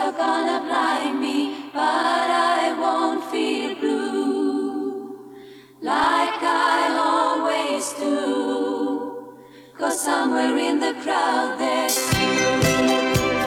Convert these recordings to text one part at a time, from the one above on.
are gonna blind me, but I won't feel blue like I always do. 'Cause somewhere in the crowd there's you.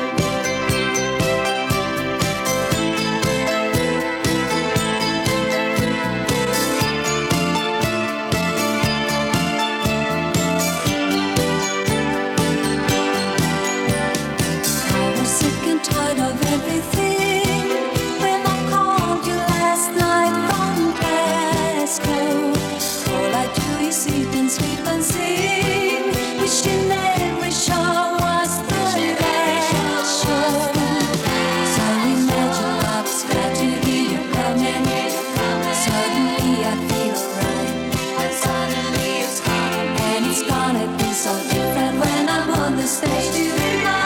Tired of everything. When I called you last night from Glasgow, all I do is sit and sleep and sing, wishing every show was the last show. So imagine I was glad to hear you coming. Suddenly I feel alright, and suddenly it's gone. And it's gonna be so different when I'm on the stage tonight.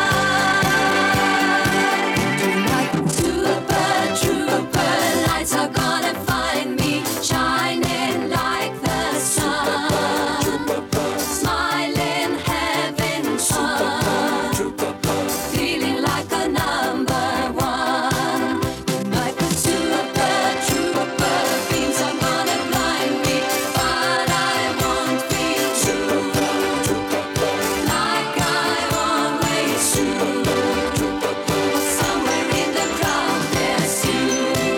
Are gonna find me shining like the sun, smiling, having fun, feeling like a number one. Like a super trooper, things are gonna blind me, but I won't feel true, like I always do. Somewhere in the crowd there's you.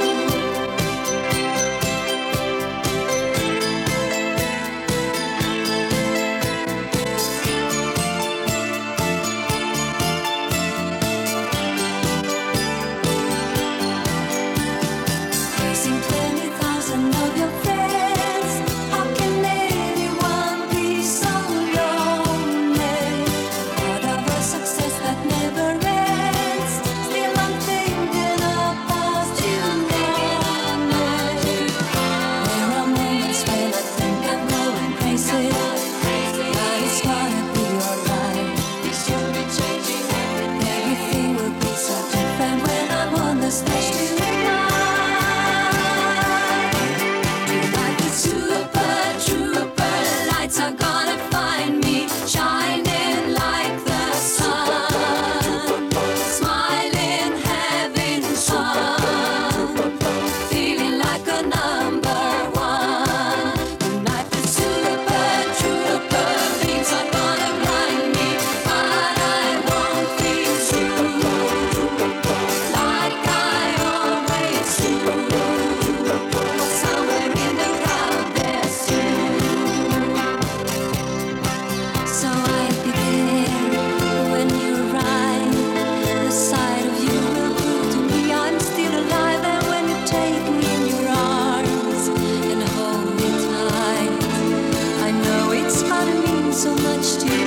Facing 20,000 of your friends, how can anyone be so lonely? Part of a success that never ends. Still I'm thinking about you now. There are moments when I think I'm going crazy, but it's gonna be alright. We should be changing everything. Everything will be so different when I'm on the stage tonight. Tonight the super trooper lights are gonna find me shining like the sun, smiling, having fun, feeling like a number one. Tonight the super trooper things are gonna blind me, but I won't feel true, like I always do. Somewhere in the crowd there's you. So I begin when you arrive. The sight of you will prove to me I'm still alive. And when you take me in your arms and hold me tight, I know it's gonna mean so much to